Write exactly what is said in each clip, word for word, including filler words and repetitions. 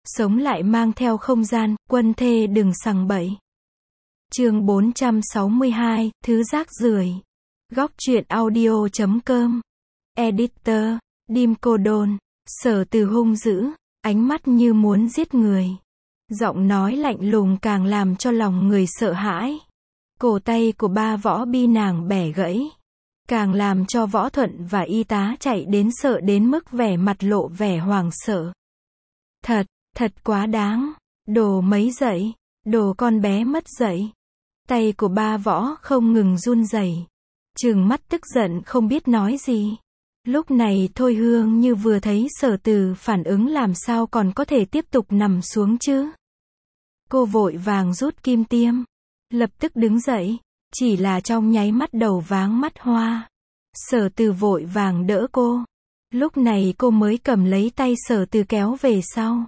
Sống lại mang theo không gian, quân thê đừng sằng bậy. Chương bốn trăm sáu mươi hai, thứ rác rưởi. Góc truyện audio chấm com. Editor, Dim Cô Đôn. Sở Từ hung dữ, ánh mắt như muốn giết người. Giọng nói lạnh lùng càng làm cho lòng người sợ hãi. Cổ tay của ba Võ Bi nàng bẻ gãy, càng làm cho Võ Thuận và y tá chạy đến sợ đến mức vẻ mặt lộ vẻ hoảng sợ. Thật, thật quá đáng. Đồ mấy dậy, đồ con bé mất dậy. Tay của ba Võ không ngừng run rẩy, trừng mắt tức giận không biết nói gì. Lúc này Thôi Hương Như vừa thấy Sở Từ phản ứng làm sao còn có thể tiếp tục nằm xuống chứ. Cô vội vàng rút kim tiêm, lập tức đứng dậy, chỉ là trong nháy mắt đầu váng mắt hoa. Sở Từ vội vàng đỡ cô. Lúc này cô mới cầm lấy tay Sở Từ kéo về sau.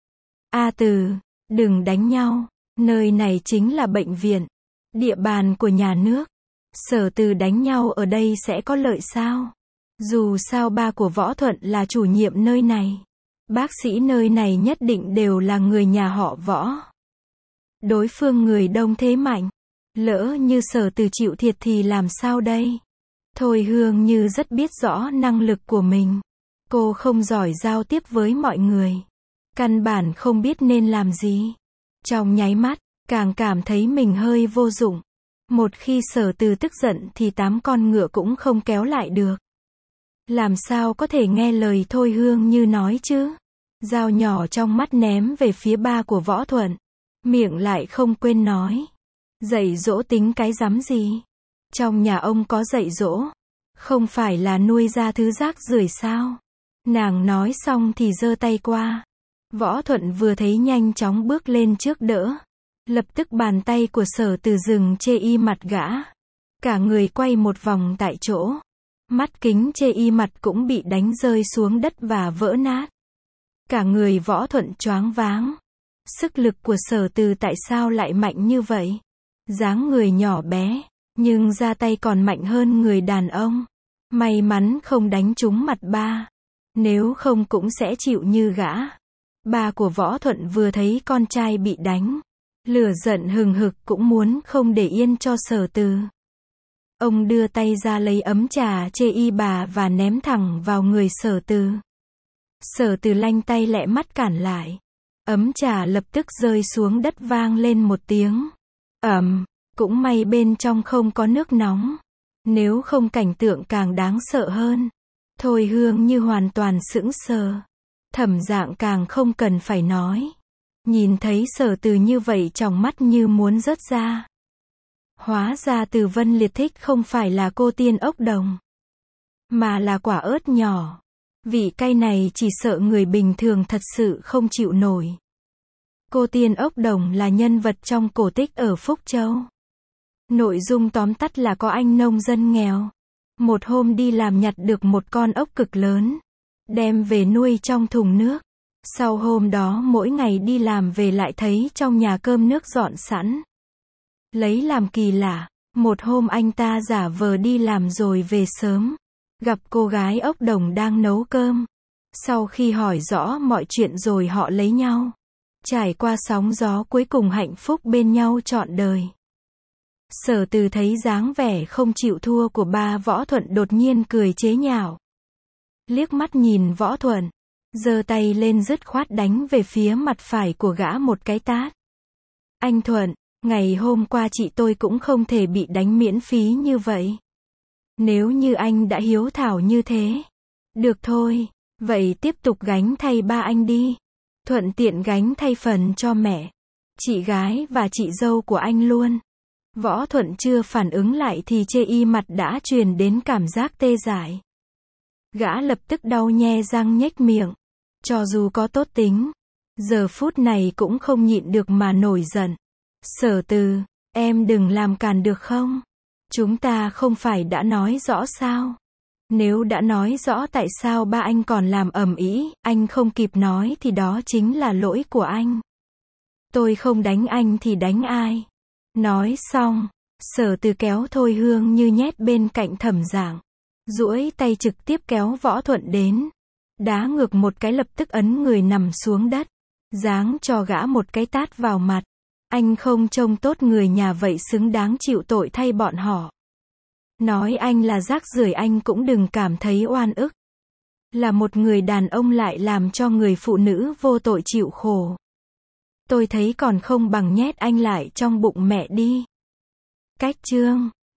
A Từ, đừng đánh nhau, nơi này chính là bệnh viện, địa bàn của nhà nước. Sở Từ đánh nhau ở đây sẽ có lợi sao? Dù sao ba của Võ Thuận là chủ nhiệm nơi này. Bác sĩ nơi này nhất định đều là người nhà họ Võ. Đối phương người đông thế mạnh. Lỡ như Sở Từ chịu thiệt thì làm sao đây? Thôi Hương Như rất biết rõ năng lực của mình. Cô không giỏi giao tiếp với mọi người. Căn bản không biết nên làm gì. Trong nháy mắt, càng cảm thấy mình hơi vô dụng. Một khi Sở Từ tức giận thì tám con ngựa cũng không kéo lại được. Làm sao có thể nghe lời Thôi Hương Như nói chứ? Dao nhỏ trong mắt ném về phía ba của Võ Thuận. Miệng lại không quên nói. Dạy dỗ tính cái rắm gì? Trong nhà ông có dạy dỗ, không phải là nuôi ra thứ rác rưởi sao? Nàng nói xong thì giơ tay qua. Võ Thuận vừa thấy nhanh chóng bước lên trước đỡ. Lập tức bàn tay của Sở Từ dừng chê y mặt gã. Cả người quay một vòng tại chỗ. Mắt kính chê y mặt cũng bị đánh rơi xuống đất và vỡ nát. Cả người Võ Thuận choáng váng. Sức lực của Sở Từ tại sao lại mạnh như vậy? Dáng người nhỏ bé, nhưng ra tay còn mạnh hơn người đàn ông. May mắn không đánh trúng mặt ba. Nếu không cũng sẽ chịu như gã. Ba của Võ Thuận vừa thấy con trai bị đánh, lửa giận hừng hực cũng muốn không để yên cho Sở Từ. Ông đưa tay ra lấy ấm trà chê y bà và ném thẳng vào người Sở Từ. Sở Từ lanh tay lẹ mắt cản lại. Ấm trà lập tức rơi xuống đất vang lên một tiếng. Ầm, cũng may bên trong không có nước nóng. Nếu không cảnh tượng càng đáng sợ hơn. Thôi Hương Như hoàn toàn sững sờ. Thẩm Dạng càng không cần phải nói. Nhìn thấy Sở Từ như vậy trong mắt như muốn rớt ra. Hóa ra Từ Vân Liệt thích không phải là cô tiên ốc đồng, mà là quả ớt nhỏ. Vị cay này chỉ sợ người bình thường thật sự không chịu nổi. Cô tiên ốc đồng là nhân vật trong cổ tích ở Phúc Châu. Nội dung tóm tắt là có anh nông dân nghèo. Một hôm đi làm nhặt được một con ốc cực lớn. Đem về nuôi trong thùng nước. Sau hôm đó mỗi ngày đi làm về lại thấy trong nhà cơm nước dọn sẵn. Lấy làm kỳ lạ, một hôm anh ta giả vờ đi làm rồi về sớm. Gặp cô gái ốc đồng đang nấu cơm. Sau khi hỏi rõ mọi chuyện rồi họ lấy nhau. Trải qua sóng gió cuối cùng hạnh phúc bên nhau trọn đời. Sở Từ thấy dáng vẻ không chịu thua của ba Võ Thuận đột nhiên cười chế nhạo. Liếc mắt nhìn Võ Thuận, giơ tay lên dứt khoát đánh về phía mặt phải của gã một cái tát. Anh Thuận, ngày hôm qua chị tôi cũng không thể bị đánh miễn phí như vậy. Nếu như anh đã hiếu thảo như thế. Được thôi, vậy tiếp tục gánh thay ba anh đi. Thuận tiện gánh thay phần cho mẹ, chị gái và chị dâu của anh luôn. Võ Thuận chưa phản ứng lại thì chê y mặt đã truyền đến cảm giác tê dại. Gã lập tức đau nhe răng nhếch miệng. Cho dù có tốt tính, giờ phút này cũng không nhịn được mà nổi giận. Sở Từ, em đừng làm càn được không? Chúng ta không phải đã nói rõ sao? Nếu đã nói rõ tại sao ba anh còn làm ầm ĩ, anh không kịp nói thì đó chính là lỗi của anh. Tôi không đánh anh thì đánh ai? Nói xong, Sở Từ kéo Thôi Hương Như nhét bên cạnh Thẩm Dạng. Duỗi tay trực tiếp kéo Võ Thuận đến. Đá ngược một cái lập tức ấn người nằm xuống đất. Giáng cho gã một cái tát vào mặt. Anh không trông tốt người nhà vậy xứng đáng chịu tội thay bọn họ. Nói anh là rác rưởi anh cũng đừng cảm thấy oan ức. Là một người đàn ông lại làm cho người phụ nữ vô tội chịu khổ. Tôi thấy còn không bằng nhét anh lại trong bụng mẹ đi. Cách chương